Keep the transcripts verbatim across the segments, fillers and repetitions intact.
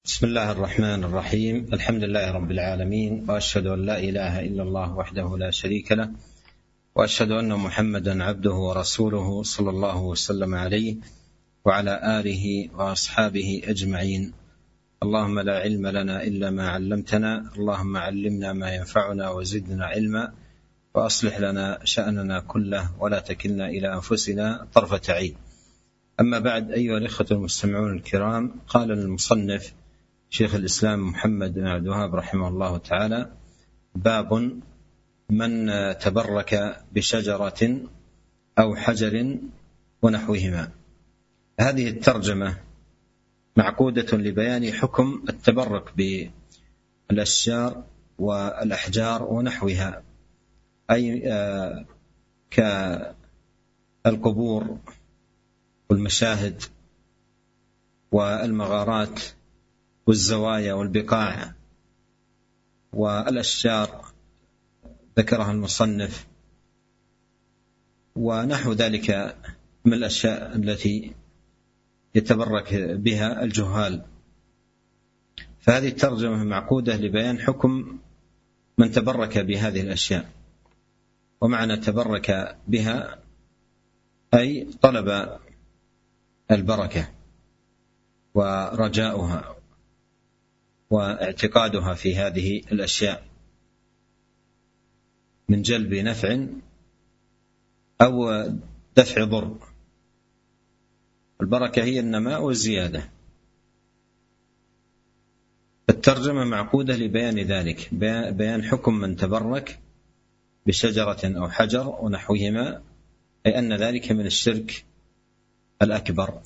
بسم الله الرحمن الرحيم. الحمد لله رب العالمين، وأشهد أن لا إله إلا الله وحده لا شريك له، وأشهد أن محمدا عبده ورسوله صلى الله وسلم عليه وعلى آله وأصحابه أجمعين. اللهم لا علم لنا إلا ما علمتنا، اللهم علمنا ما ينفعنا وزدنا علما، وأصلح لنا شأننا كله ولا تكلنا إلى أنفسنا طرفة عين. أما بعد، أيها الإخوة المستمعون الكرام، قال المصنف شيخ الإسلام محمد بن عبد الوهاب رحمه الله تعالى: باب من تبرك بشجرة أو حجر ونحوهما. هذه الترجمة معقودة لبيان حكم التبرك بالأشجار والأحجار ونحوها، أي كالقبور والمشاهد والمغارات والزوايا والبقاع والأشجار ذكرها المصنف، ونحو ذلك من الأشياء التي يتبرك بها الجهال. فهذه الترجمة معقودة لبيان حكم من تبرك بهذه الأشياء، ومعنى تبرك بها أي طلب البركة ورجاؤها واعتقادها في هذه الأشياء من جلب نفع أو دفع ضر. البركة هي النماء والزيادة. الترجمة معقودة لبيان ذلك، بيان حكم من تبرك بشجرة أو حجر ونحوهما، أي أن ذلك من الشرك الأكبر.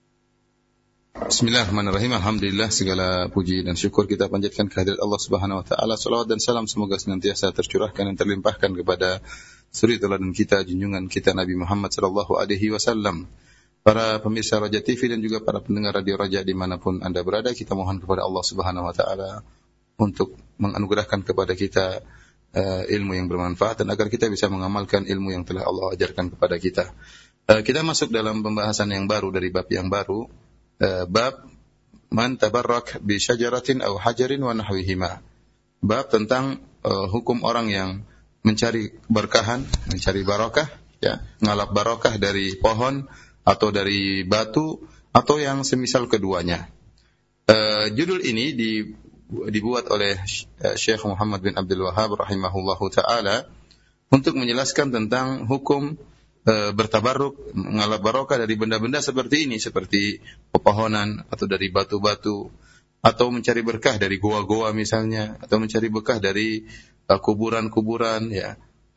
Bismillahirrahmanirrahim. Alhamdulillah, segala puji dan syukur kita panjatkan kehadirat Allah Subhanahu wa taala. Salawat dan salam semoga senantiasa tercurahkan dan terlimpahkan kepada suri teladan kita, junjungan kita Nabi Muhammad sallallahu alaihi wasallam. Para pemirsa Raja T V dan juga para pendengar Radio Raja dimanapun Anda berada, kita mohon kepada Allah Subhanahu wa taala untuk menganugerahkan kepada kita uh, ilmu yang bermanfaat, dan agar kita bisa mengamalkan ilmu yang telah Allah ajarkan kepada kita. Uh, kita masuk dalam pembahasan yang baru dari bab yang baru. Uh, bab man tabarrak bi syajaratin aw hajarin wa nahwihima. Bab tentang uh, hukum orang yang mencari berkahan, mencari barokah, ya, ngalap barokah dari pohon atau dari batu atau yang semisal keduanya. Uh, judul ini di, dibuat oleh Syekh Muhammad bin Abdul Wahhab rahimahullahu taala untuk menjelaskan tentang hukum bertabarruk, mengalap barokah dari benda-benda seperti ini, seperti pepohonan atau dari batu-batu, atau mencari berkah dari goa-goa misalnya, atau mencari berkah dari uh, kuburan-kuburan, ya.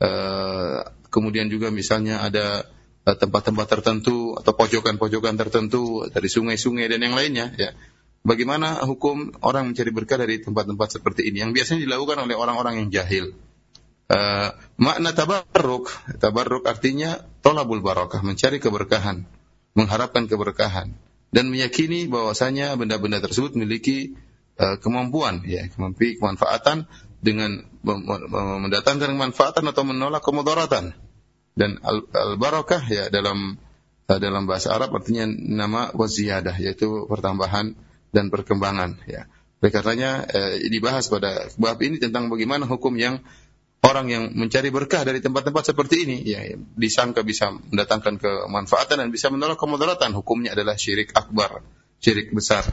Uh, kemudian juga misalnya ada uh, tempat-tempat tertentu atau pojokan-pojokan tertentu dari sungai-sungai dan yang lainnya, ya. Bagaimana hukum orang mencari berkah dari tempat-tempat seperti ini yang biasanya dilakukan oleh orang-orang yang jahil? Uh, makna tabarruk, tabarruk artinya tolabul barakah, mencari keberkahan, mengharapkan keberkahan, dan meyakini bahwasanya benda-benda tersebut memiliki uh, kemampuan, ya, memiliki kemanfaatan dengan mendatangkan kemanfaatan atau menolak kemudaratan. Dan al-barakah, ya, dalam uh, dalam bahasa Arab artinya nama waziyadah, yaitu pertambahan dan perkembangan, ya. Oleh karenanya uh, dibahas pada bab ini tentang bagaimana hukum yang orang yang mencari berkah dari tempat-tempat seperti ini, ya, disangka bisa mendatangkan kemanfaatan dan bisa menolak kemudaratan. Hukumnya adalah syirik akbar, syirik besar.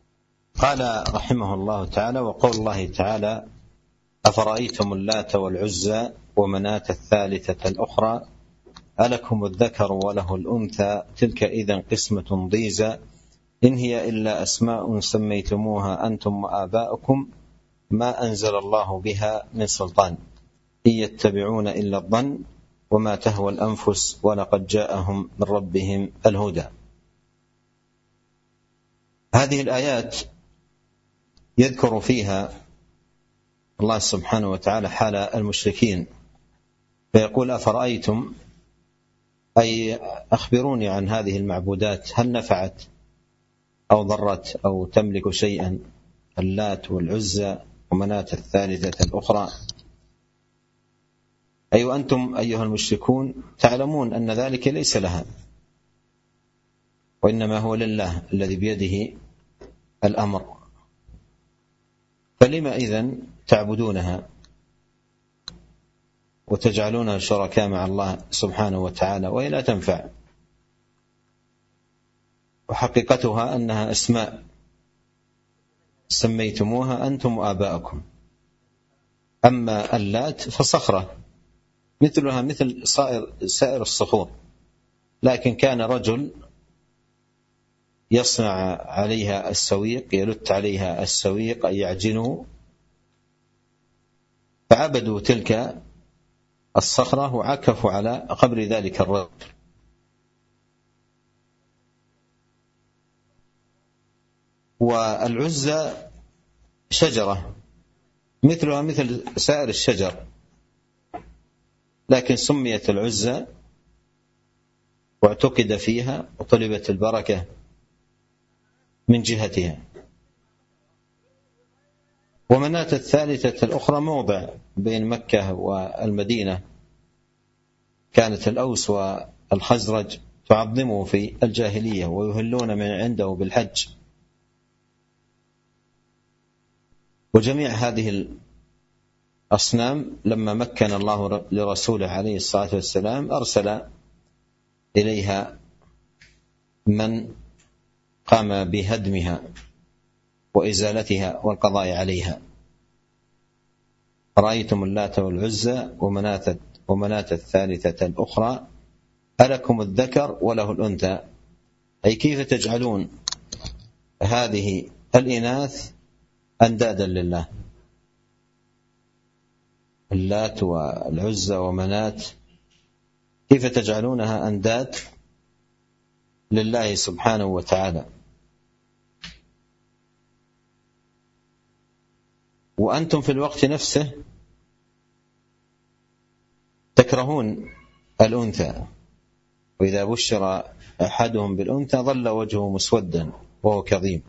Qala rahimahullah ta'ala wa qaulullahi ta'ala afara'aytum al-lata wal-'uzza wa manata ath-thalithata al-ukhra alakum adh-dhakaru wa lahu al-untha tilka idhan qismatun dhiza in hiya illa asma'un sammaytumuha antum wa aba'ukum ma anzala Allahu biha min sultan إن يتبعون إلا الظن وما تهوى الأنفس ولقد جاءهم من ربهم الهدى. هذه الآيات يذكر فيها الله سبحانه وتعالى حال المشركين، فيقول أفرأيتم، أي أخبروني عن هذه المعبودات، هل نفعت أو ضرت أو تملك شيئا، اللات والعزى ومناة الثالثة الأخرى. أي أنتم أيها المشركون تعلمون أن ذلك ليس لها، وإنما هو لله الذي بيده الأمر فلما إذن تعبدونها وتجعلونها شركاء مع الله سبحانه وتعالى وهي لا تنفع، وحقيقتها أنها أسماء سميتموها أنتم وآباءكم. أما اللات فصخرة مثلها مثل سائر سائر الصخور، لكن كان رجل يصنع عليها السويق، يلت عليها السويق أي يعجنه، فعبدوا تلك الصخرة وعكفوا على قبر ذلك الرجل. والعزى شجرة مثلها مثل سائر الشجر، لكن سميت العزى واعتقد فيها وطلبت البركة من جهتها. ومناة الثالثة الأخرى موضع بين مكة والمدينة، كانت الأوس والخزرج تعظمه في الجاهلية ويهلون من عنده بالحج. وجميع هذه الأصنام لما مكن الله لرسوله عليه الصلاة والسلام أرسل إليها من قام بهدمها وإزالتها والقضاء عليها. رأيتم اللات والعزى ومناة ومناة الثالثة الأخرى ألكم الذكر وله الأنثى، أي كيف تجعلون هذه الإناث أندادا لله؟ اللات والعزى ومناة كيف تجعلونها أنداد لله سبحانه وتعالى؟ وأنتم في الوقت نفسه تكرهون الأنثى، وإذا بشر أحدهم بالأنثى ظل وجهه مسودا وهو كظيم.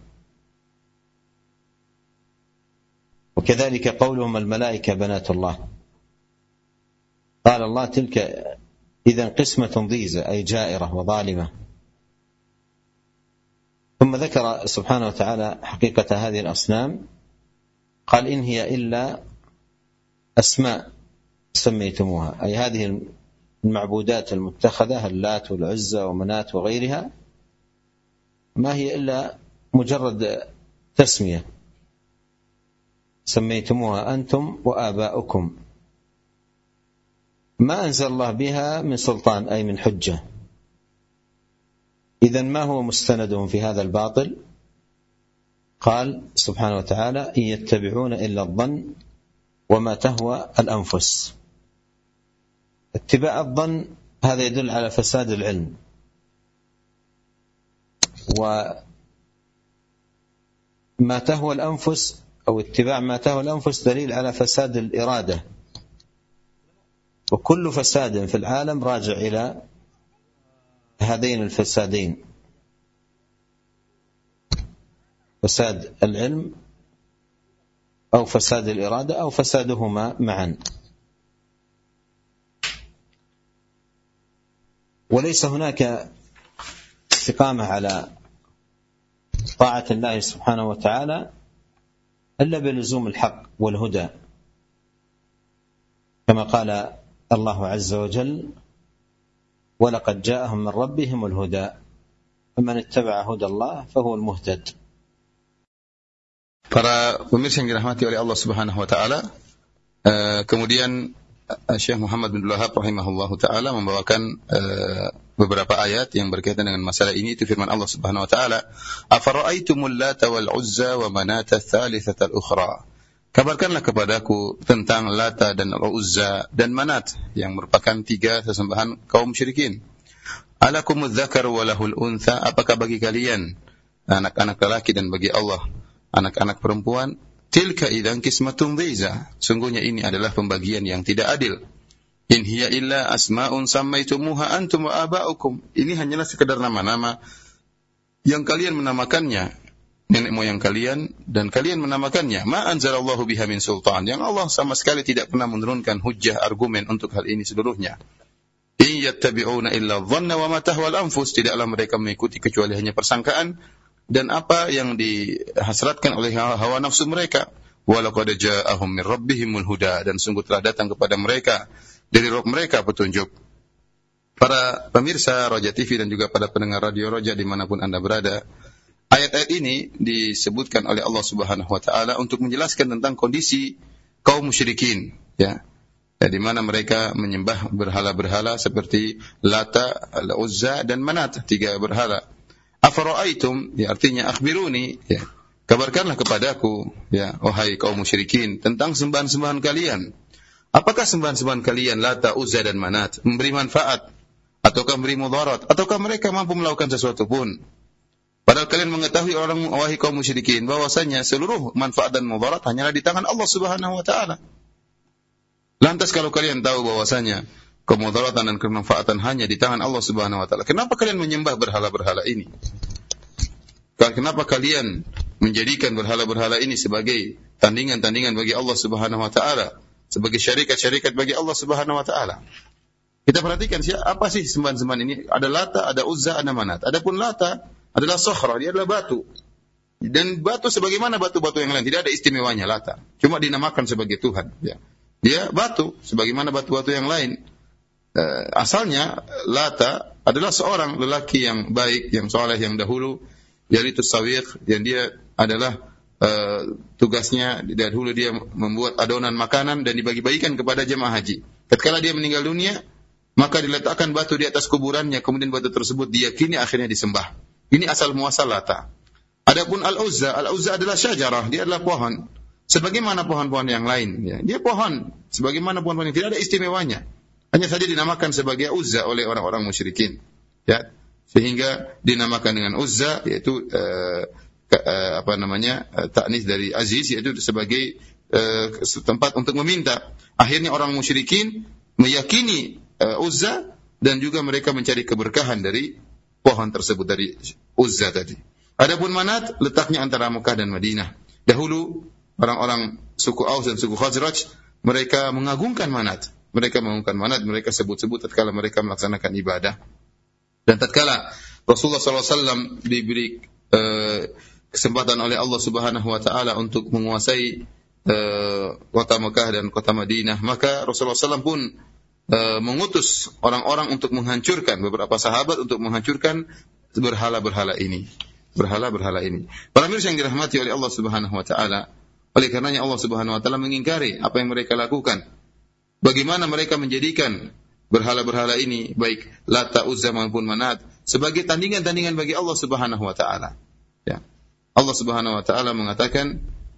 وكذلك قولهم الملائكة بنات الله، قال الله تلك إذن قسمة ضيزى أي جائرة وظالمة. ثم ذكر سبحانه وتعالى حقيقة هذه الأصنام، قال إن هي إلا أسماء سميتموها، أي هذه المعبودات المتخذة اللات والعزى ومناة وغيرها ما هي إلا مجرد تسمية سميتموها أنتم وآباؤكم، ما أنزل الله بها من سلطان أي من حجة. إذن ما هو مستندهم في هذا الباطل؟ قال سبحانه وتعالى إن يتبعون إلا الظن وما تهوى الأنفس. اتباع الظن هذا يدل على فساد العلم، وما تهوى الأنفس أو اتباع ما تهوى الأنفس دليل على فساد الإرادة. وكل فساد في العالم راجع إلى هذين الفسادين، فساد العلم أو فساد الإرادة أو فسادهما معا. وليس هناك استقامة على طاعة الله سبحانه وتعالى إلا بلزوم الحق والهدى، كما قال الله عز وجل ولقد جاءهم من ربهم الهدى فمن اتبع هدى الله فهو المهتد. Para pemirsa yang dirahmati oleh Allah Subhanahu wa taala, uh, kemudian Syekh Muhammad bin Abdul Wahhab rahimahullahu taala membawakan uh, beberapa ayat yang berkaitan dengan masalah ini. Itu firman Allah Subhanahu wa taala, "Afara'aitumul Lata wal Uzza wa Manata ats-tsalitsata al-ukhra." Kabarkanlah kepadaku tentang Lata dan Al-Uzza dan Manat yang merupakan tiga sesembahan kaum musyrikin. Alakumudz dzakar wa lahul untha, apakah bagi kalian anak-anak lelaki dan bagi Allah anak-anak perempuan? Tilka idzan qismatun dhiza, sungguhnya ini adalah pembagian yang tidak adil. In hiya illa asma'un sammaitumuha antum wa aba'ukum, ini hanyalah sekedar nama-nama yang kalian menamakannya, nenek moyang kalian dan kalian menamakannya. Ma anzalallahu biha min sultan, yang Allah sama sekali tidak pernah menurunkan hujjah argumen untuk hal ini seluruhnya. In yattabi'una illa dhanna wa ma tahwa al-anfus, tidaklah mereka mengikuti kecuali hanya persangkaan dan apa yang dihasratkan oleh hawa nafsu mereka. wa laqad ja'ahum min rabbihimul huda, dan sungguh telah datang kepada mereka dari Rabb mereka petunjuk. Para pemirsa Roja T V dan juga para pendengar Radio Roja dimanapun Anda berada, ayat-ayat ini disebutkan oleh Allah Subhanahu wa taala untuk menjelaskan tentang kondisi kaum musyrikin, ya. Di mana mereka menyembah berhala-berhala seperti Lata, Al-Uzza dan Manat, tiga berhala. Afara'aitum, ya artinya akhbiruni, ya. Kabarkanlah kepadaku, ya, wahai kaum musyrikin, tentang sembahan-sembahan kalian. Apakah sembahan-sembahan kalian Lata, Uzza dan Manat memberi manfaat ataukah memberi mudarat, ataukah mereka mampu melakukan sesuatu pun? Padahal kalian mengetahui orang wahai kaum musyrikin bahwasanya seluruh manfaat dan mudarat hanyalah di tangan Allah Subhanahu wa taala. Lantas kalau kalian tahu bahwasanya kemudaratan dan kemanfaatan hanya di tangan Allah Subhanahu wa taala, kenapa kalian menyembah berhala-berhala ini? Kenapa kalian menjadikan berhala-berhala ini sebagai tandingan-tandingan bagi Allah Subhanahu wa taala, sebagai syarikat-syarikat bagi Allah Subhanahu wa taala? Kita perhatikan siapa apa sih sembahan-sembahan ini? Ada Lata, ada Uzza, ada Manat. Adapun Lata adalah sokhra, dia adalah batu. Dan batu sebagaimana batu-batu yang lain, tidak ada istimewanya Lata. Cuma dinamakan sebagai Tuhan, ya. Dia batu sebagaimana batu-batu yang lain. Uh, asalnya Lata adalah seorang lelaki yang baik, yang soleh, yang dahulu yaitu Sawiq, yang dia adalah uh, tugasnya dahulu dia membuat adonan makanan dan dibagi-bagikan kepada jemaah haji. Ketika dia meninggal dunia, maka diletakkan batu di atas kuburannya, kemudian batu tersebut diyakini akhirnya disembah. Ini asal muasal Lata. Adapun Al-Uzza, Al-Uzza adalah syajarah, dia adalah pohon. Sebagaimana pohon-pohon yang lain, ya. Dia pohon, sebagaimana pohon-pohon yang tidak ada istimewanya. Hanya saja dinamakan sebagai Uzza oleh orang-orang musyrikin, ya. Sehingga dinamakan dengan Uzza, yaitu uh, uh, apa namanya uh, ta'nis dari Aziz, yaitu sebagai uh, tempat untuk meminta. Akhirnya orang musyrikin meyakini uh, Uzza dan juga mereka mencari keberkahan dari pohon tersebut, dari Uzza tadi. Adapun Manat letaknya antara Mekah dan Madinah. Dahulu orang-orang suku Aus dan suku Khazraj mereka mengagungkan Manat. Mereka mengagungkan Manat, mereka sebut-sebut tatkala mereka melaksanakan ibadah. Dan tatkala Rasulullah sallallahu alaihi wasallam diberi uh, kesempatan oleh Allah Subhanahu wa taala untuk menguasai uh, kota Mekah dan kota Madinah, maka Rasulullah sallallahu alaihi wasallam pun uh, mengutus orang-orang untuk menghancurkan, beberapa sahabat untuk menghancurkan berhala-berhala ini. Berhala-berhala ini. Para mirsa yang dirahmati oleh Allah Subhanahu wa taala, oleh karenanya Allah Subhanahu wa taala mengingkari apa yang mereka lakukan. Bagaimana mereka menjadikan berhala-berhala ini, baik Lata, Uzza maupun Manat, sebagai tandingan-tandingan bagi Allah Subhanahu wa taala. Ya. Allah Subhanahu wa taala mengatakan,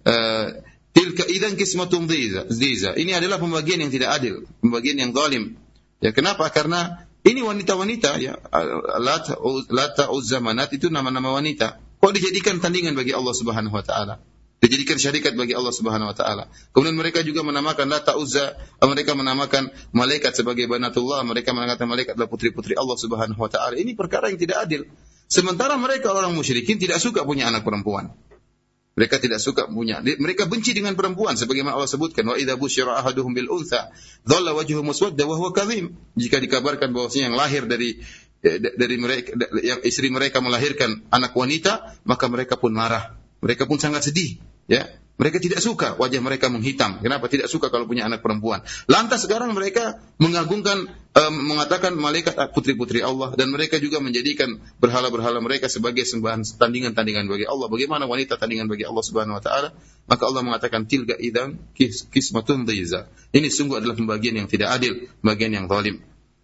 tilka idzan qismatun dhiza. Ini adalah pembagian yang tidak adil, pembagian yang zalim. Ya, kenapa? Karena ini wanita-wanita, ya. Lata, Lata, Uzza, Manat itu nama-nama wanita. Kok dijadikan tandingan bagi Allah Subhanahu wa taala? Dijadikan syarikat bagi Allah Subhanahu wa taala. Kemudian mereka juga menamakan Lata, Uzza, mereka menamakan malaikat sebagai banatullah, mereka mengatakan malaikat adalah putri-putri Allah Subhanahu wa taala. Ini perkara yang tidak adil. Sementara mereka orang musyrikin tidak suka punya anak perempuan. Mereka tidak suka punya, mereka benci dengan perempuan sebagaimana Allah sebutkan, wa idza busyira ahaduhum bil untha dhalla wajhuhu muswadda wa huwa kadhim. Jika dikabarkan bahwasanya yang lahir dari dari mereka, yang istri mereka melahirkan anak wanita, maka mereka pun marah. Mereka pun sangat sedih. Ya, mereka tidak suka wajah mereka menghitam. Kenapa tidak suka kalau punya anak perempuan? Lantas sekarang mereka mengagungkan, um, mengatakan malaikat putri-putri Allah, dan mereka juga menjadikan berhala-berhala mereka sebagai sembahan tandingan-tandingan bagi Allah. Bagaimana wanita tandingan bagi Allah Subhanahu wa taala? Maka Allah mengatakan tilka idzan qismatun dhiza. Ini sungguh adalah pembagian yang tidak adil, bagian yang zalim.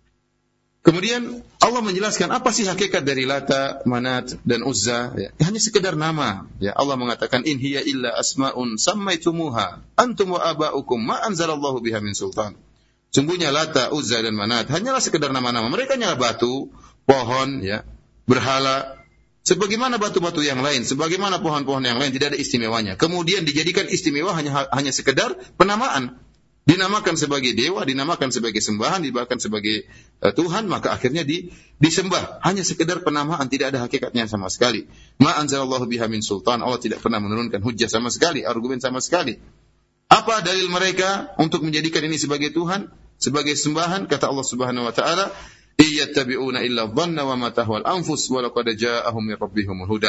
Kemudian Allah menjelaskan apa sih hakikat dari Lata, Manat dan Uzza, ya, hanya sekedar nama. Ya, Allah mengatakan in hiya illa asmaun sammaitumuha antum wa aba'ukum ma anzalallahu biha min sultan. Sungguhnya Lata, Uzza dan Manat hanyalah sekedar nama-nama. Mereka hanyalah batu, pohon, ya, berhala, sebagaimana batu-batu yang lain, sebagaimana pohon-pohon yang lain, tidak ada istimewanya. Kemudian dijadikan istimewa hanya hanya sekedar penamaan. Dinamakan sebagai dewa, dinamakan sebagai sembahan, dinamakan sebagai uh, Tuhan, maka akhirnya di, disembah. Hanya sekedar penamaan, tidak ada hakikatnya sama sekali. Ma anzalallahu biha min sultan. Allah tidak pernah menurunkan hujjah sama sekali, argumen sama sekali. Apa dalil mereka untuk menjadikan ini sebagai Tuhan, sebagai sembahan? Kata Allah Subhanahu wa taala, "Iyattabi'una illa dhanna wa ma tahwal anfus wa laqad ja'ahum min rabbihimul huda."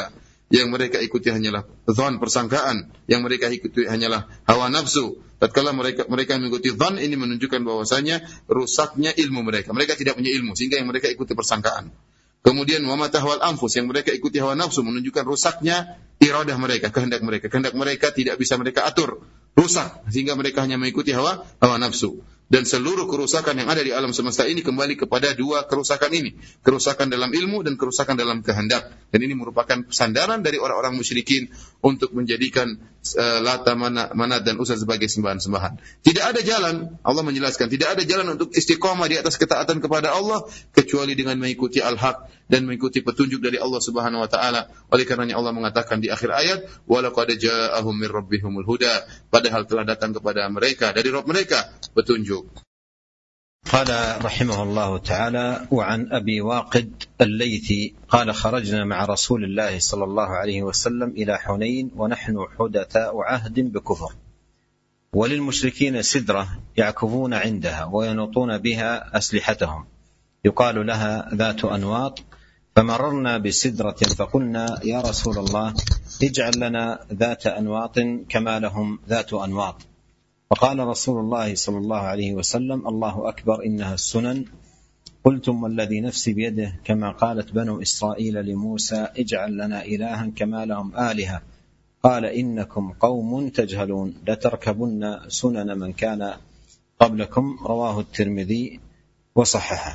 yang mereka ikuti hanyalah dzan, persangkaan, yang mereka ikuti hanyalah hawa nafsu. Tatkala mereka mereka mengikuti dzan, ini menunjukkan bahwasanya rusaknya ilmu mereka. Mereka tidak punya ilmu sehingga yang mereka ikuti persangkaan. Kemudian wa matahwal anfus, yang mereka ikuti hawa nafsu, menunjukkan rusaknya iradah mereka, kehendak mereka. Kehendak mereka tidak bisa mereka atur, rusak sehingga mereka hanya mengikuti hawa hawa nafsu. Dan seluruh kerusakan yang ada di alam semesta ini kembali kepada dua kerusakan ini. Kerusakan dalam ilmu dan kerusakan dalam kehendak. Dan ini merupakan sandaran dari orang-orang musyrikin untuk menjadikan uh, Lata, Manat dan Uzza sebagai sembahan-sembahan. Tidak ada jalan, Allah menjelaskan, tidak ada jalan untuk istiqamah di atas ketaatan kepada Allah kecuali dengan mengikuti al-haq dan mengikuti petunjuk dari Allah Subhanahu wa taala. Oleh karenanya Allah mengatakan di akhir ayat, "Wa laqad ja'ahum mir rabbihumul huda." Padahal telah datang kepada mereka dari Rabb mereka petunjuk. قال رحمه الله تعالى: وعن أبي واقد الليثي قال: خرجنا مع رسول الله صلى الله عليه وسلم إلى حنين ونحن حدثاء عهد بكفر، وللمشركين سدرة يعكفون عندها وينوطون بها أسلحتهم يقال لها ذات أنواط، فمررنا بسدرة فقلنا: يا رسول الله اجعل لنا ذات أنواط كما لهم ذات أنواط. فقال رسول الله صلى الله عليه وسلم: الله أكبر، إنها السنن. قلتم: والذي نفسي بيده كما قالت بنو إسرائيل لموسى: اجعل لنا إلها كما لهم آلهة. قال: إنكم قوم تجهلون، لتركبن سنن من كان قبلكم. رواه الترمذي وصححه.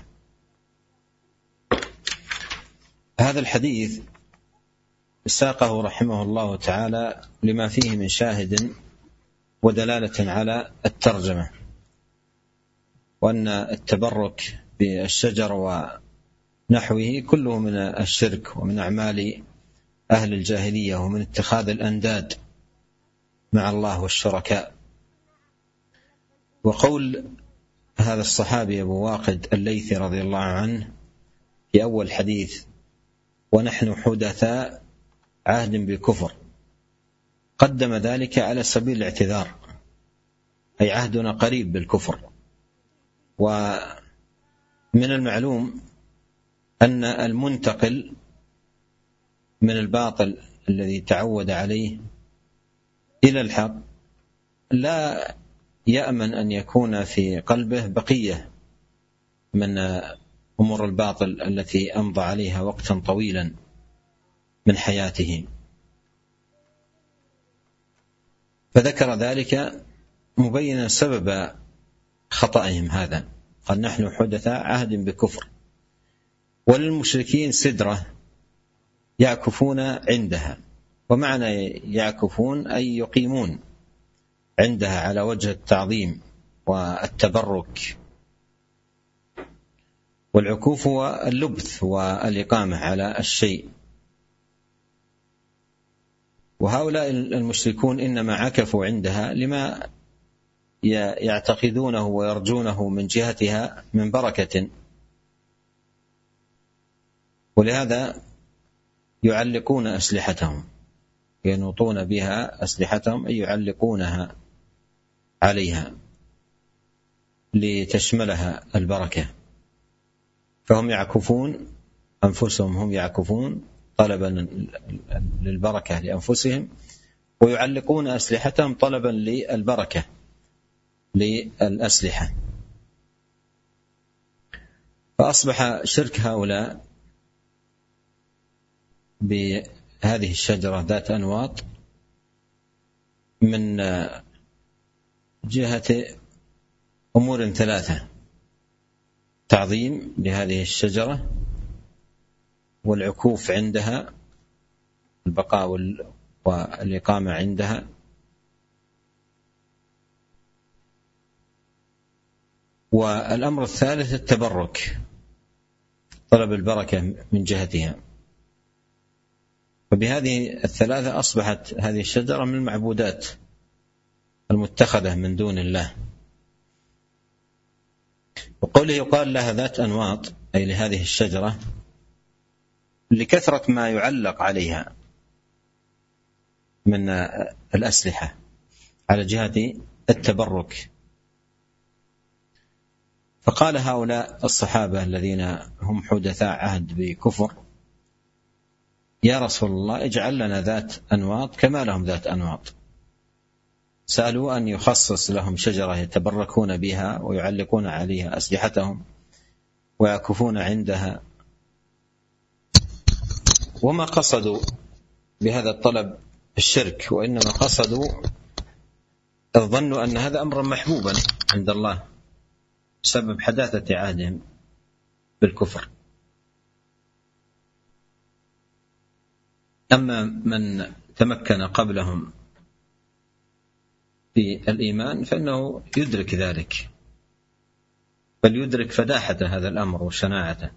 هذا الحديث ساقه رحمه الله تعالى لما فيه من شاهد ودلالة على الترجمة، وأن التبرك بالشجر ونحوه كله من الشرك ومن أعمال أهل الجاهلية ومن اتخاذ الأنداد مع الله والشركاء. وقول هذا الصحابي أبو واقد الليثي رضي الله عنه في أول حديث: ونحن حدثاء عهد بكفر، قدم ذلك على سبيل الاعتذار، أي عهدنا قريب بالكفر. ومن المعلوم أن المنتقل من الباطل الذي تعود عليه إلى الحق لا يأمن أن يكون في قلبه بقية من أمور الباطل التي أمضى عليها وقتا طويلا من حياته. فذكر ذلك مبينا سبب خطأهم هذا، قال: نحن حدثاء عهد بكفر، وللمشركين سدرة يعكفون عندها. ومعنى يعكفون أي يقيمون عندها على وجه التعظيم والتبرك. والعكوف هو اللبث والإقامة على الشيء. وهؤلاء المشركون إنما عكفوا عندها لما يعتقدونه ويرجونه من جهتها من بركة، ولهذا يعلقون أسلحتهم، ينوطون بها أسلحتهم، أي يعلقونها عليها لتشملها البركة. فهم يعكفون أنفسهم، هم يعكفون طلبا للبركة لأنفسهم، ويعلقون أسلحتهم طلبا للبركة للأسلحة. فأصبح شرك هؤلاء بهذه الشجرة ذات أنواط من جهة أمور ثلاثة: تعظيم لهذه الشجرة، والعكوف عندها، البقاء والإقامة عندها، والأمر الثالث التبرك، طلب البركة من جهتها. وبهذه الثلاثة أصبحت هذه الشجرة من المعبودات المتخذة من دون الله. وقوله يقال لها ذات أنواط، أي لهذه الشجرة، لكثرة ما يعلق عليها من الأسلحة على جهة التبرك. فقال هؤلاء الصحابة الذين هم حدثاء عهد بكفر: يا رسول الله اجعل لنا ذات أنواط كما لهم ذات أنواط. سألوا أن يخصص لهم شجرة يتبركون بها ويعلقون عليها أسلحتهم ويعكفون عندها، وما قصدوا بهذا الطلب الشرك، وإنما قصدوا ظنوا أن هذا أمر محبوبا عند الله بسبب حداثة عهدهم بالكفر. أما من تمكن قبلهم في الإيمان فإنه يدرك ذلك، بل يدرك فداحة هذا الأمر وشناعته.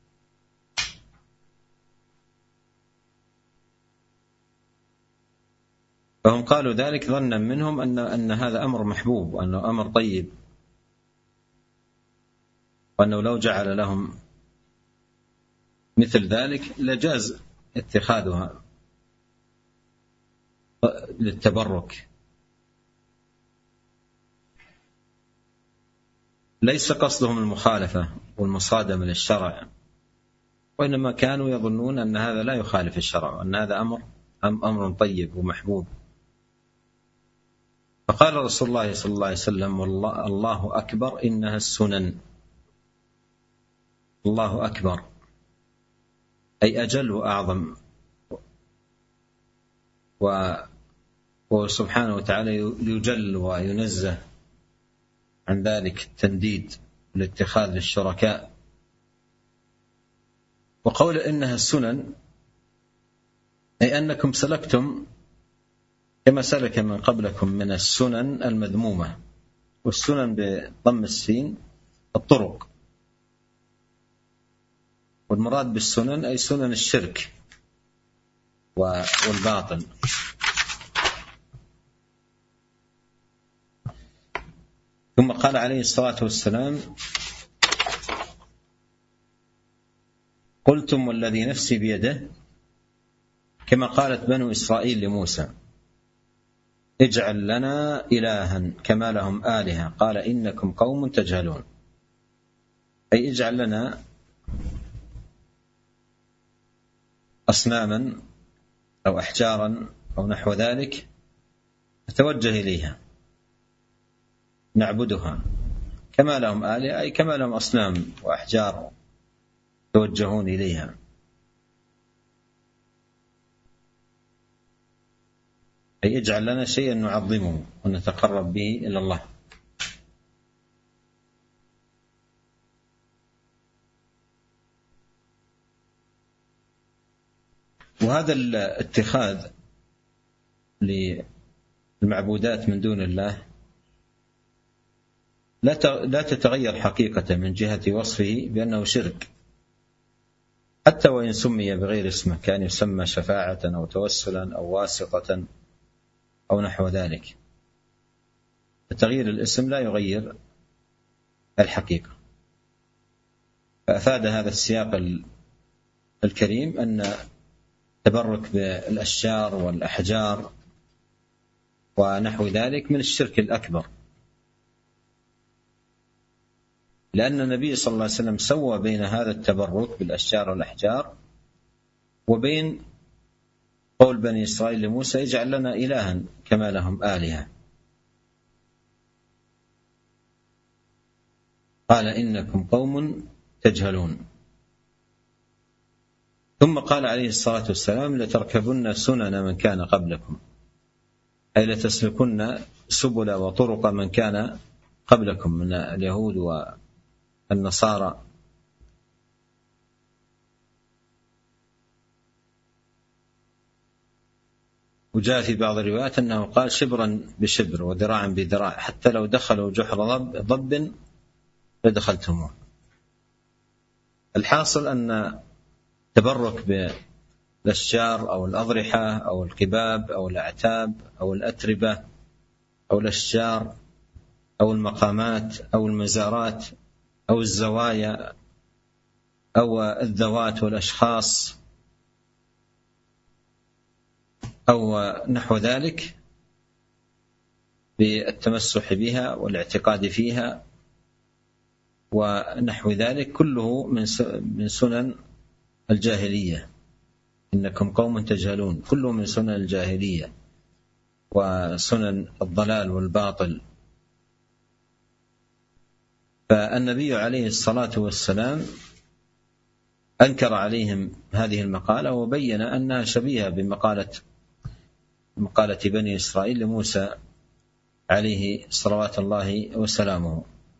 فهم قالوا ذلك ظنا منهم أن أن هذا أمر محبوب وأنه أمر طيب، وأنه لو جعل لهم مثل ذلك لجاز اتخاذها للتبرك. ليس قصدهم المخالفة والمصادمة للشرع، وإنما كانوا يظنون أن هذا لا يخالف الشرع وأن هذا أمر أمر طيب ومحبوب. فقال رسول الله صلى الله عليه وسلم: والله الله أكبر إنها السنن. الله أكبر أي أجل وأعظم، وسبحانه وتعالى يجل وينزه عن ذلك التنديد والاتخاذ للشركاء. وقول إنها السنن أي أنكم سلكتم كما سلك من قبلكم من السنن المذمومة، والسنن بضم السين الطرق، والمراد بالسنن أي سنن الشرك والباطل. ثم قال عليه الصلاة والسلام: قلتم والذي نفسي بيده، كما قالت بنو إسرائيل لموسى: اجعل لنا إلها كما لهم آلهة، قال إنكم قوم تجهلون. أي اجعل لنا أصناما أو أحجارا أو نحو ذلك نتوجه إليها نعبدها، كما لهم آلهة أي كما لهم أصنام وأحجار توجهون إليها. أي اجعل لنا شيئا نعظمه ونتقرب به إلى الله. وهذا الاتخاذ للمعبودات من دون الله لا تتغير حقيقة من جهة وصفه بأنه شرك، حتى وإن سمي بغير اسمه، كان يسمى شفاعة أو توسلا أو واسطة أو نحو ذلك. تغيير الاسم لا يغير الحقيقة. فأفاد هذا السياق الكريم أن التبرك بالأشجار والأحجار ونحو ذلك من الشرك الأكبر، لأن النبي صلى الله عليه وسلم سوى بين هذا التبرك بالأشجار والأحجار وبين قول بني إسرائيل لموسى: اجعل لنا إلها كما لهم آلهة، قال إنكم قوم تجهلون. ثم قال عليه الصلاة والسلام: لتركبن سنن من كان قبلكم، أي لتسلكن سبل وطرق من كان قبلكم من اليهود والنصارى. وجاء في بعض الروايات أنه قال: شبرا بشبر وذراعا بذراع، حتى لو دخلوا جحر ضب, ضب لدخلتموه. الحاصل أن تبرك بالأشجار أو الأضرحة أو القباب أو الأعتاب أو الأتربة أو الأشجار أو المقامات أو المزارات أو الزوايا أو الذوات والأشخاص أو نحو ذلك بالتمسح بها والاعتقاد فيها ونحو ذلك، كله من سنن الجاهلية إنكم قوم تجهلون، كله من سنن الجاهلية وسنن الضلال والباطل. فالنبي عليه الصلاة والسلام أنكر عليهم هذه المقالة وبين أنها شبيهة بمقالة مقالة بني إسرائيل لموسى عليه صلوات الله وسلامه.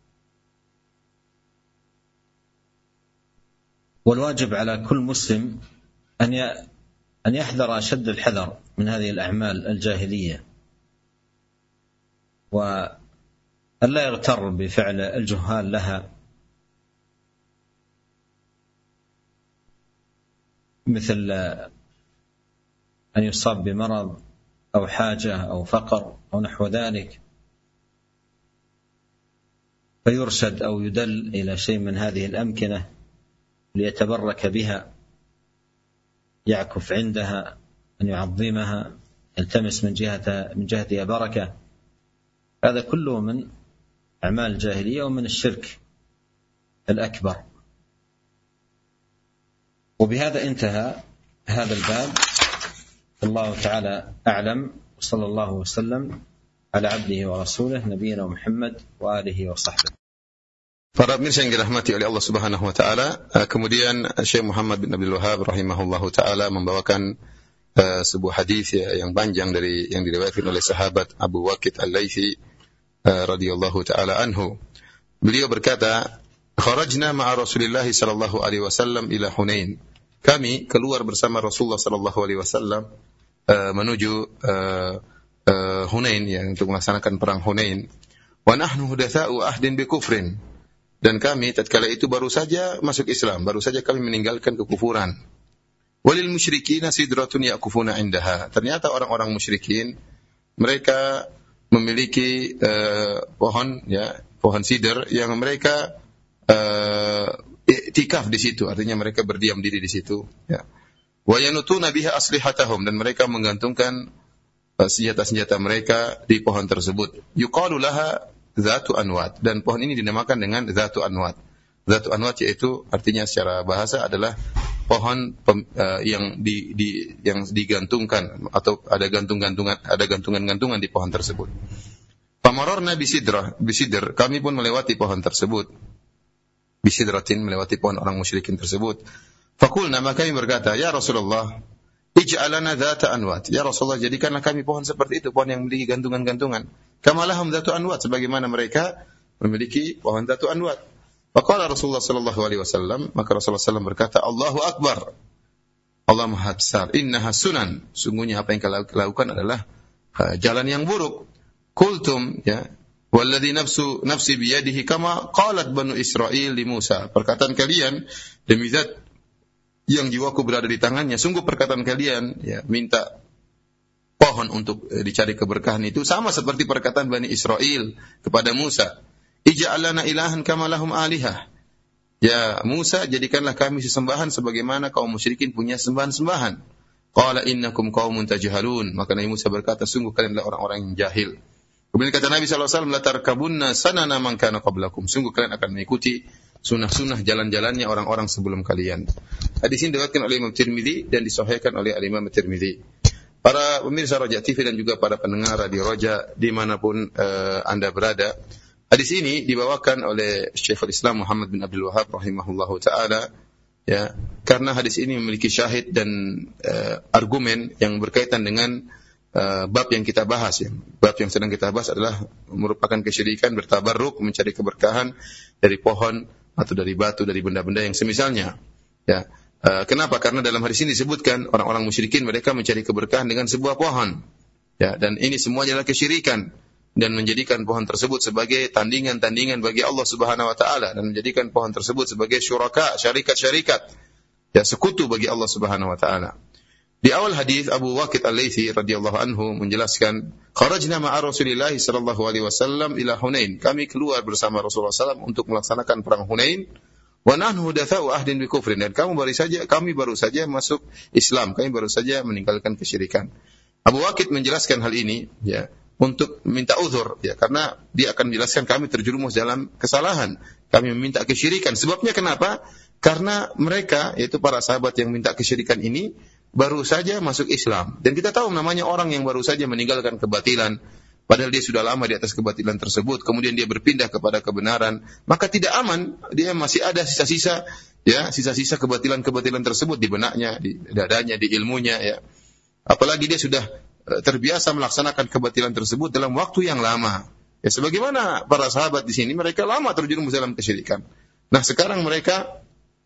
والواجب على كل مسلم أن أن يحذر أشد الحذر من هذه الأعمال الجاهلية، وأن لا يغتر بفعل الجهال لها، مثل أن يصاب بمرض أو حاجة أو فقر أو نحو ذلك فيرشد أو يدل إلى شيء من هذه الأمكنة ليتبرك بها، يعكف عندها، أن يعظمها، يلتمس من جهة من جهتها بركة. هذا كله من أعمال الجاهلية ومن الشرك الأكبر. وبهذا انتهى هذا الباب، الله تعالى أعلم، وصلى الله وسلم على عبده ورسوله نبينا محمد وآله وصحبه. Para pemirsa yang dirahmati oleh Allah Subhanahu wa taala, kemudian Syekh Muhammad bin Abdul Wahhab rahimahullahu taala membawakan uh, sebuah hadis ya, yang panjang dari yang diriwayatkan oleh sahabat Abu Waqid Al-Laitsi uh, radhiyallahu taala anhu. Beliau berkata, "Kharajna ma'a Rasulillah sallallahu alaihi wasallam ila Hunain." Kami keluar bersama Rasulullah sallallahu alaihi wasallam uh, menuju uh, uh, Hunain ya, untuk melaksanakan perang Hunain. Wa nahnu hudatsa'u ahdin bi kufrin. Dan kami tatkala itu baru saja masuk Islam, baru saja kami meninggalkan kekufuran. Walil musyrikina sidratun yaqufuna indaha. Ternyata orang-orang musyrikin mereka memiliki uh, pohon ya, pohon sidr yang mereka uh, i'tikaf di situ, artinya mereka berdiam diri di situ ya. Wa yanutuna biha aslihatahum, dan mereka menggantungkan uh, senjata-senjata mereka di pohon tersebut. Yuqalu laha Zatu Anwat, dan pohon ini dinamakan dengan Zatu Anwat. Zatu Anwat yaitu artinya secara bahasa adalah pohon pem, uh, yang di, di yang digantungkan atau ada gantung-gantungan ada gantungan-gantungan di pohon tersebut. Famararna bisidrah bisidr, kami pun melewati pohon tersebut. Bisidratin, melewati pohon orang musyrikin tersebut. Faqulna, maka kami berkata, ya Rasulullah, ij'alana Zata Anwat. Ya Rasulullah, jadikanlah kami pohon seperti itu, pohon yang memiliki gantungan-gantungan. Kamalahum Zatu Anwat, sebagaimana mereka memiliki pohon Zatu Anwat. Faqala Rasulullah sallallahu alaihi wasallam, maka Rasulullah sallallahu alaihi wasallam berkata, Allahu Akbar. Allah Maha Besar. Innaha sunan. Sungguhnya apa yang kalian lakukan adalah uh, jalan yang buruk. Qultum, ya, walladzi nafsu nafsi biyadihi kama qalat Banu Israil li Musa. Perkataan kalian demi zat yang jiwaku berada di tangannya, sungguh perkataan kalian ya minta pohon untuk e, dicari keberkahan itu sama seperti perkataan Bani Israil kepada Musa. Ij'alna ilahan kama lahum alihah. Ya Musa, jadikanlah kami sesembahan sebagaimana kaum musyrikin punya sembahan-sembahan. Qala innakum qaumun tajhalun. Maka Nabi Musa berkata, sungguh kalian adalah orang-orang yang jahil. Kemudian kata Nabi sallallahu alaihi wasallam, la tarkabunna sanana man kana qablakum. Sungguh kalian akan mengikuti sunah-sunah jalan-jalannya orang-orang sebelum kalian. Hadis ini diriwayatkan oleh Imam Tirmidzi dan disahihkan oleh Imam Tirmidzi. Para pemirsa Roja T V dan juga para pendengar Radio Roja dimanapun uh, Anda berada, hadis ini dibawakan oleh Syekhul Islam Muhammad bin Abdul Wahhab rahimahullahu taala ya, karena hadis ini memiliki syahid dan uh, argumen yang berkaitan dengan uh, bab yang kita bahas ya. Bab yang sedang kita bahas adalah merupakan kesyirikan bertabarruk, mencari keberkahan dari pohon atau dari batu, dari benda-benda yang semisalnya ya. Uh, kenapa? Karena dalam hadis ini disebutkan orang-orang musyrikin mereka mencari keberkahan dengan sebuah pohon. Ya, dan ini semuanya adalah kesyirikan dan menjadikan pohon tersebut sebagai tandingan-tandingan bagi Allah Subhanahu wa taala dan menjadikan pohon tersebut sebagai syuraka, syarikat-syarikat. Ya, sekutu bagi Allah Subhanahu wa taala. Di awal hadis Abu Waqid Al-Laitsi radhiyallahu anhu menjelaskan, "Kharajna ma'a Rasulillah sallallahu alaihi wasallam ila Hunain." Kami keluar bersama Rasulullah sallallahu alaihi wasallam untuk melaksanakan perang Hunain. Wa nahnu hudatsa'u ahdin bi kufrin, dan kamu baru saja kami baru saja masuk Islam, kami baru saja meninggalkan kesyirikan. Abu Waqid menjelaskan hal ini ya untuk minta uzur ya, karena dia akan menjelaskan kami terjerumus dalam kesalahan, kami meminta kesyirikan. Sebabnya kenapa? Karena mereka, yaitu para sahabat yang minta kesyirikan ini, baru saja masuk Islam. Dan kita tahu namanya orang yang baru saja meninggalkan kebatilan, padahal dia sudah lama di atas kebatilan tersebut, kemudian dia berpindah kepada kebenaran, maka tidak aman, dia masih ada sisa-sisa, ya, sisa-sisa kebatilan-kebatilan tersebut di benaknya, di dadanya, di ilmunya, ya. Apalagi dia sudah uh, terbiasa melaksanakan kebatilan tersebut dalam waktu yang lama. Ya, sebagaimana para sahabat di sini, mereka lama terjerumus dalam kesyirikan. Nah, sekarang mereka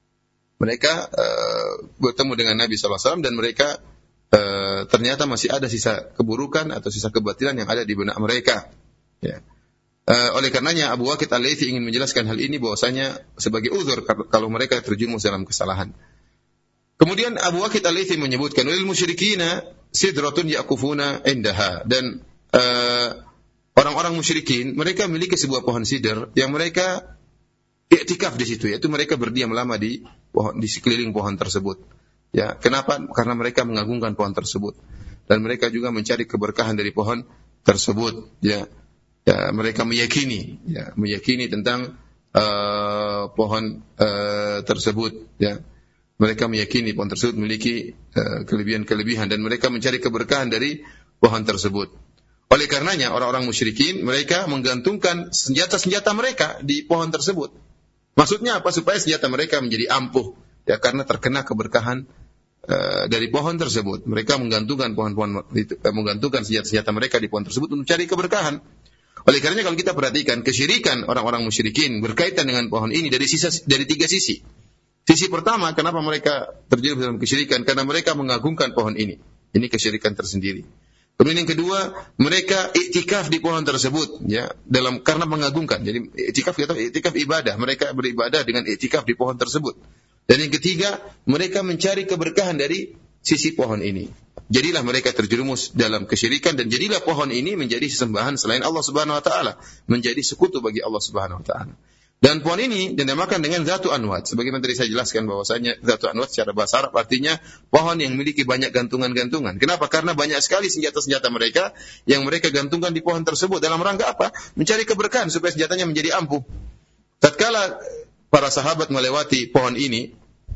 mereka uh, bertemu dengan Nabi sallallahu alaihi wasallam dan mereka uh, ternyata masih ada sisa keburukan atau sisa kebatilan yang ada di benak mereka. Ya. Uh, oleh karenanya Abu Waqid Al-Laythi ingin menjelaskan hal ini bahwasanya sebagai uzur kalau mereka terjerumus dalam kesalahan. Kemudian Abu Waqid Al-Laythi menyebutkan lil musyrikina sidratun yaqufuna indaha, dan uh, orang-orang musyrikin mereka memiliki sebuah pohon sidr yang mereka i'tikaf di situ, yaitu mereka berdiam lama di pohon, di sekeliling pohon tersebut. Ya, kenapa? Karena mereka mengagungkan pohon tersebut dan mereka juga mencari keberkahan dari pohon tersebut. Ya, ya mereka meyakini, ya, meyakini tentang uh, pohon uh, tersebut. Ya, mereka meyakini pohon tersebut memiliki uh, kelebihan-kelebihan dan mereka mencari keberkahan dari pohon tersebut. Oleh karenanya orang-orang musyrikin mereka menggantungkan senjata-senjata mereka di pohon tersebut. Maksudnya apa? Supaya senjata mereka menjadi ampuh, ya, karena terkena keberkahan uh, dari pohon tersebut. Mereka menggantungkan pohon-pohon itu, uh, menggantungkan senjata-senjata mereka di pohon tersebut untuk mencari keberkahan. Oleh karenanya kalau kita perhatikan kesyirikan orang-orang musyrikin berkaitan dengan pohon ini dari sisa dari tiga sisi. Sisi pertama, kenapa mereka terjerumus dalam kesyirikan? Karena mereka mengagungkan pohon ini. Ini kesyirikan tersendiri. Kemudian yang kedua, mereka iktikaf di pohon tersebut, ya, dalam karena mengagungkan. Jadi iktikaf kita iktikaf ibadah, mereka beribadah dengan iktikaf di pohon tersebut. Dan yang ketiga, mereka mencari keberkahan dari sisi pohon ini. Jadilah mereka terjerumus dalam kesyirikan dan jadilah pohon ini menjadi sesembahan selain Allah Subhanahu wa taala, menjadi sekutu bagi Allah Subhanahu wa taala. Dan pohon ini dinamakan dengan Zatu Anwat. Sebagaimana tadi saya jelaskan bahwasanya Zatu Anwat secara bahasa Arab artinya pohon yang memiliki banyak gantungan-gantungan. Kenapa? Karena banyak sekali senjata-senjata mereka yang mereka gantungkan di pohon tersebut. Dalam rangka apa? Mencari keberkahan supaya senjatanya menjadi ampuh. Tatkala para sahabat melewati pohon ini,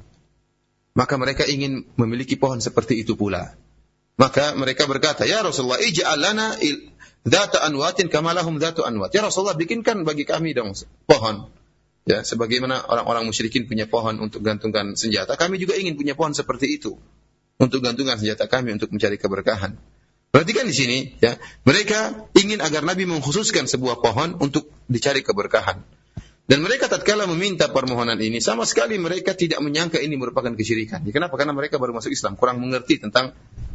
maka mereka ingin memiliki pohon seperti itu pula. Maka mereka berkata, "Ya Rasulullah, ij'al lana Zata anwatin kama lahum zatu anwat." Ya Rasulullah, bikinkan bagi kami dong pohon. Ya, sebagaimana orang-orang musyrikin punya pohon untuk gantungkan senjata, kami juga ingin punya pohon seperti itu untuk gantungkan senjata kami untuk mencari keberkahan. Perhatikan di sini, ya, mereka ingin agar Nabi mengkhususkan sebuah pohon untuk dicari keberkahan. Dan mereka tatkala meminta permohonan ini, sama sekali mereka tidak menyangka ini merupakan kesyirikan. Ya, kenapa? Karena mereka baru masuk Islam, kurang mengerti tentang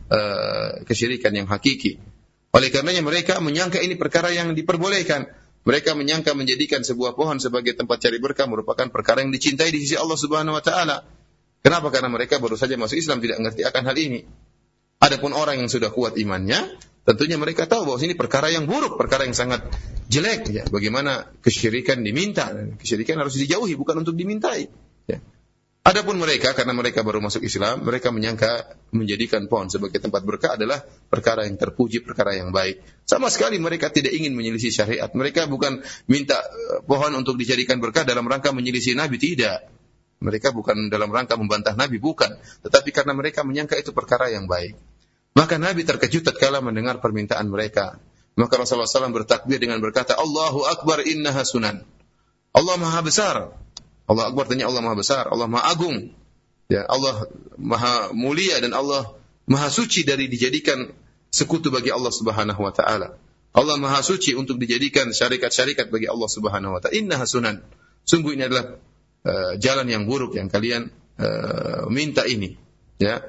uh, kesyirikan yang hakiki. Oleh karenanya mereka menyangka ini perkara yang diperbolehkan. Mereka menyangka menjadikan sebuah pohon sebagai tempat cari berkah merupakan perkara yang dicintai di sisi Allah Subhanahu wa taala. Kenapa? Karena mereka baru saja masuk Islam, tidak mengerti akan hal ini. Adapun orang yang sudah kuat imannya, tentunya mereka tahu bahwa ini perkara yang buruk, perkara yang sangat jelek, ya. Bagaimana kesyirikan diminta, kesyirikan harus dijauhi, bukan untuk dimintai, ya. Adapun mereka, karena mereka baru masuk Islam, mereka menyangka menjadikan pohon sebagai tempat berkah adalah perkara yang terpuji, perkara yang baik. Sama sekali mereka tidak ingin menyelisih syariat. Mereka bukan minta pohon untuk dijadikan berkah dalam rangka menyelisih Nabi, tidak. Mereka bukan dalam rangka membantah Nabi, bukan. Tetapi karena mereka menyangka itu perkara yang baik. Maka Nabi terkejut tatkala mendengar permintaan mereka. Maka Rasulullah shallallahu alaihi wasallam bertakbir dengan berkata, Allahu Akbar innaha sunan. Allah Maha Besar. Allah Akbar artinya Allah Maha Besar, Allah Maha Agung. Ya, Allah Maha Mulia dan Allah Maha Suci dari dijadikan sekutu bagi Allah Subhanahu wa taala. Allah Maha Suci untuk dijadikan syarikat-syarikat bagi Allah Subhanahu wa taala. Innaha sunan. Sungguh ini adalah uh, jalan yang buruk yang kalian uh, minta ini, ya.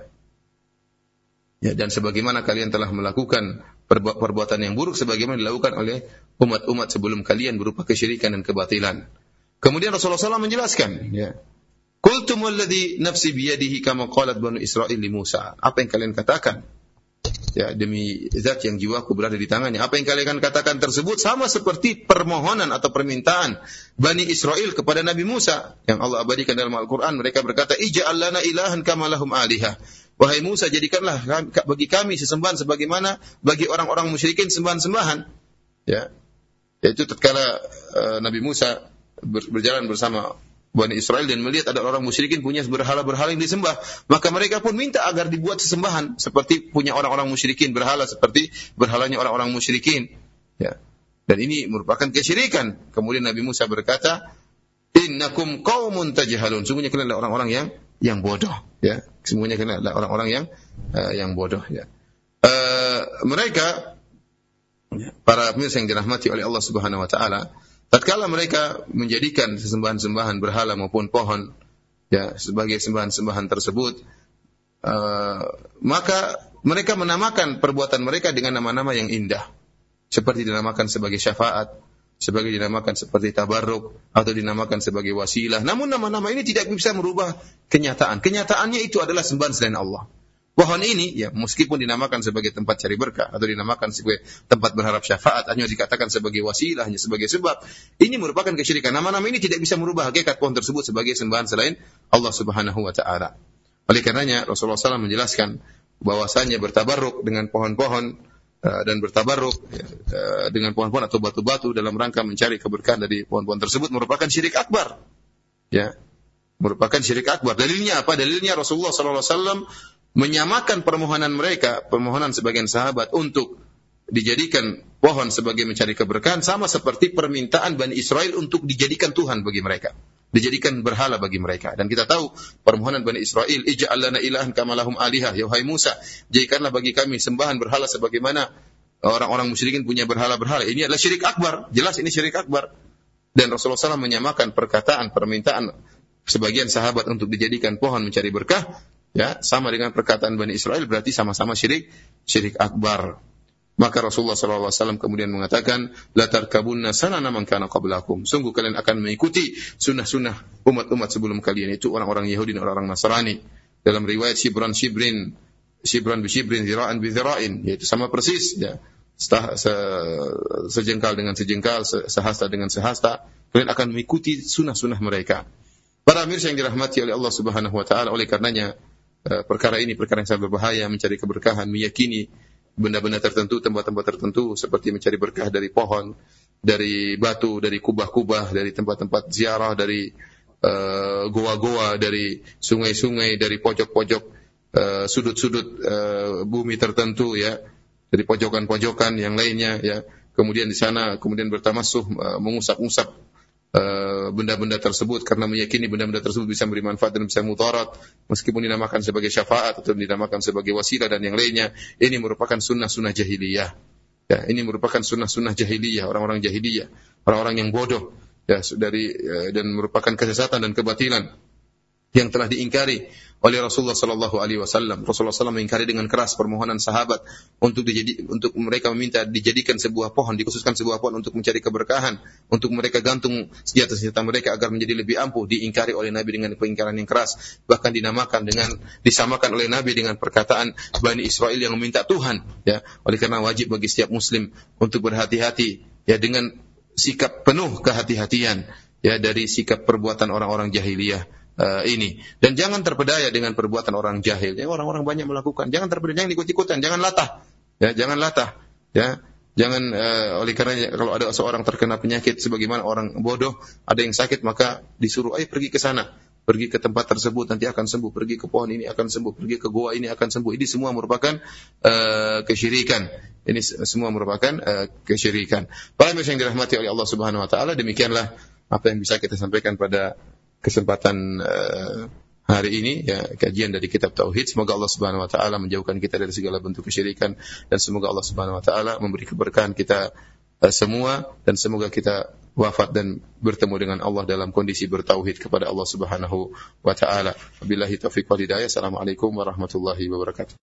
Ya, dan sebagaimana kalian telah melakukan perbu- perbuatan yang buruk sebagaimana dilakukan oleh umat-umat sebelum kalian berupa kesyirikan dan kebatilan. Kemudian Rasulullah shallallahu alaihi wasallam menjelaskan, ya. Qultum alladhi nafsi biyadihi kama qalat banu Israil li Musa. Apa yang kalian katakan? Ya, demi zat yang jiwaku berada di tangannya. Apa yang kalian katakan tersebut sama seperti permohonan atau permintaan Bani Israel kepada Nabi Musa yang Allah abadikan dalam Al-Quran. Mereka berkata, ij'al lana ilahan kama lahum alihah. Wahai Musa, jadikanlah bagi kami sesembahan sebagaimana bagi orang-orang musyrikin sembahan-sembahan. Ya. Yaitu tatkala uh, Nabi Musa berjalan bersama Bani Israel dan melihat ada orang musyrikin punya berhala-berhala yang disembah, maka mereka pun minta agar dibuat sesembahan seperti punya orang-orang musyrikin, berhala seperti berhalanya orang-orang musyrikin. Ya. Dan ini merupakan kesyirikan. Kemudian Nabi Musa berkata, "Innakum qaumun tajhalun." Sungguhnya kalian adalah orang-orang yang yang bodoh, ya. Semuanya kalian adalah orang-orang yang uh, yang bodoh, ya. Uh, mereka para pemirsa yang dirahmati oleh Allah Subhanahu wa taala, tatkala mereka menjadikan sesembahan-sembahan berhala maupun pohon, ya, sebagai sembahan-sembahan tersebut, uh, maka mereka menamakan perbuatan mereka dengan nama-nama yang indah, seperti dinamakan sebagai syafaat, sebagai dinamakan seperti tabarruk, atau dinamakan sebagai wasilah. Namun nama-nama ini tidak bisa merubah kenyataan. Kenyataannya itu adalah sembahan selain Allah. Pohon ini, ya, meskipun dinamakan sebagai tempat cari berkah atau dinamakan sebagai tempat berharap syafaat, hanya dikatakan sebagai wasilah, hanya sebagai sebab, ini merupakan kesyirikan. Nama-nama ini tidak bisa merubah hakikat pohon tersebut sebagai sembahan selain Allah Subhanahu wa taala. Oleh karenanya Rasulullah shallallahu alaihi wasallam menjelaskan bahwasanya bertabarruk dengan pohon-pohon uh, dan bertabarruk uh, dengan pohon-pohon atau batu-batu dalam rangka mencari keberkahan dari pohon-pohon tersebut merupakan syirik akbar. Ya, merupakan syirik akbar. Dalilnya apa? Dalilnya Rasulullah shallallahu alaihi wasallam menyamakan permohonan mereka, permohonan sebagian sahabat untuk dijadikan pohon sebagai mencari keberkahan sama seperti permintaan Bani Israel untuk dijadikan Tuhan bagi mereka, dijadikan berhala bagi mereka. Dan kita tahu permohonan Bani Israel, ij'al lana ilahan kama lahum alihah, ya wahai Musa, jadikanlah bagi kami sembahan berhala sebagaimana orang-orang musyrikin punya berhala-berhala. Ini adalah syirik akbar, jelas ini syirik akbar. Dan Rasulullah shallallahu alaihi wasallam menyamakan perkataan, permintaan sebagian sahabat untuk dijadikan pohon mencari berkah, ya, sama dengan perkataan Bani Israel, berarti sama-sama syirik, syirik akbar. Maka Rasulullah shallallahu alaihi wasallam kemudian mengatakan, la tarkabunna sanana man kana qablakum. Sungguh kalian akan mengikuti sunnah-sunnah umat-umat sebelum kalian, itu orang-orang Yahudi dan orang-orang Nasrani. Dalam riwayat shibran shibrin, shibran bi shibrin, zira'an bi zira'in, yaitu sama persis, ya. Setah, se, sejengkal dengan sejengkal, se, sehasta dengan sehasta. Kalian akan mengikuti sunnah-sunnah mereka. Para pemirsa yang dirahmati oleh Allah Subhanahu wa taala, oleh karenanya perkara ini perkara yang sangat berbahaya, mencari keberkahan, meyakini benda-benda tertentu, tempat-tempat tertentu, seperti mencari berkah dari pohon, dari batu, dari kubah-kubah, dari tempat-tempat ziarah, dari uh, goa-goa, dari sungai-sungai, dari pojok-pojok, uh, sudut-sudut uh, bumi tertentu, ya, dari pojokan-pojokan yang lainnya, ya. Kemudian di sana kemudian bertamasuh, uh, mengusap-usap Uh, benda-benda tersebut karena meyakini benda-benda tersebut bisa memberi manfaat dan bisa mudarat, meskipun dinamakan sebagai syafaat atau dinamakan sebagai wasilah dan yang lainnya. Ini merupakan sunnah-sunnah jahiliyah, ya, ini merupakan sunnah-sunnah jahiliyah, orang-orang jahiliyah, orang-orang yang bodoh, ya, dari uh, dan merupakan kesesatan dan kebatilan yang telah diingkari oleh Rasulullah sallallahu alaihi wasallam. Rasulullah sallallahu alaihi wasallam mengingkari dengan keras permohonan sahabat untuk dijadi, untuk mereka meminta dijadikan sebuah pohon, dikhususkan sebuah pohon untuk mencari keberkahan, untuk mereka gantung senjata-senjata mereka agar menjadi lebih ampuh. Diingkari oleh Nabi dengan pengingkaran yang keras, bahkan dinamakan dengan disamakan oleh Nabi dengan perkataan Bani Israel yang meminta Tuhan, ya. Oleh karena wajib bagi setiap muslim untuk berhati-hati, ya, dengan sikap penuh kehati-hatian, ya, dari sikap perbuatan orang-orang jahiliyah Uh, ini, dan jangan terpedaya dengan perbuatan orang jahil. Ya, orang-orang banyak melakukan. Jangan terpedaya, jangan ikut-ikutan, jangan latah. Ya, jangan latah. Ya, jangan uh, oleh karena kalau ada seorang terkena penyakit sebagaimana orang bodoh, ada yang sakit maka disuruh, ayo pergi ke sana, pergi ke tempat tersebut nanti akan sembuh, pergi ke pohon ini akan sembuh, pergi ke gua ini akan sembuh. Ini semua merupakan uh, kesyirikan. Ini semua merupakan uh, kesyirikan. Para muslim yang dirahmati oleh Allah Subhanahu wa taala, demikianlah apa yang bisa kita sampaikan pada kesempatan uh, hari ini, ya, kajian dari kitab Tauhid. Semoga Allah Subhanahu wa taala menjauhkan kita dari segala bentuk kesyirikan, dan semoga Allah Subhanahu wa taala memberi keberkahan kita uh, semua, dan semoga kita wafat dan bertemu dengan Allah dalam kondisi bertauhid kepada Allah Subhanahu wa taala. Wabillahi taufiq wal hidayah. Assalamualaikum warahmatullahi wabarakatuh.